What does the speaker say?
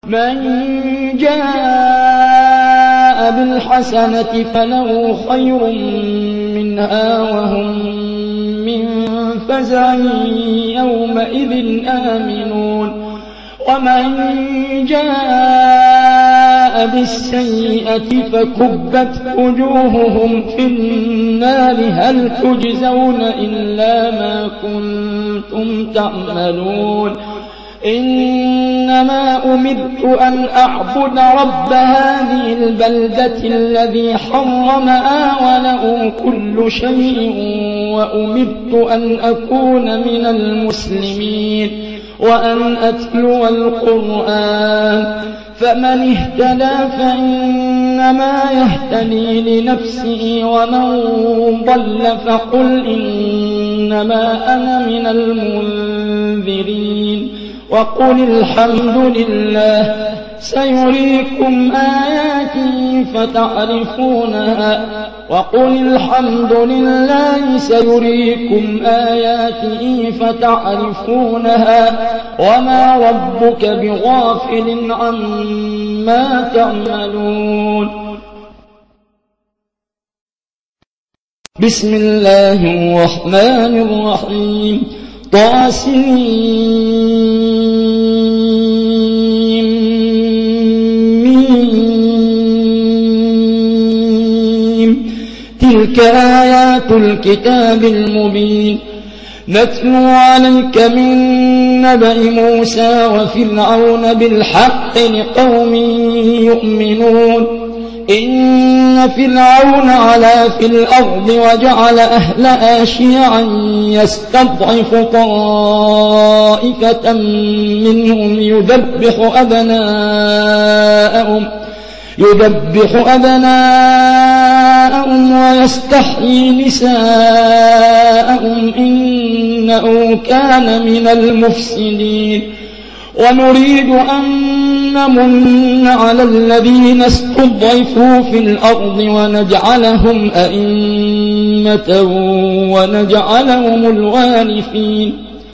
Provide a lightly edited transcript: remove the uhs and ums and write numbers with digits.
من جاء بالحسنة فله خير منها وهم من فزع يومئذ آمنون ومن جاء بالسيئة فكبت وجوههم في النار هل تجزون إلا ما كنتم تعملون إنما أمرت أن أعبد رب هذه البلدة الذي حرمها وله كل شيء وأمرت أن أكون من المسلمين وأن أتلو القرآن فمن اهتدى فإنما يهتدي لنفسه ومن ضل فقل إنما أنا من المنذرين وقل الحمد لله سيريكم آياته فتعرفونها وقل الحمد لله سيريكم آياته فتعرفونها وما ربك بغافل عما تعملون بسم الله الرحمن الرحيم تلك آيات الكتاب المبين نتلو عليك من نبأ موسى وفرعون بالحق لقوم يؤمنون إن فرعون علا في الأرض وجعل أهلها شيعا يستضعف طائفة منهم يذبح أبناءهم ويستحيي نساءهم إنه كان من المفسدين ونريد أن نمن على الذين استضعفوا في الأرض ونجعلهم أئمة ونجعلهم الوارثين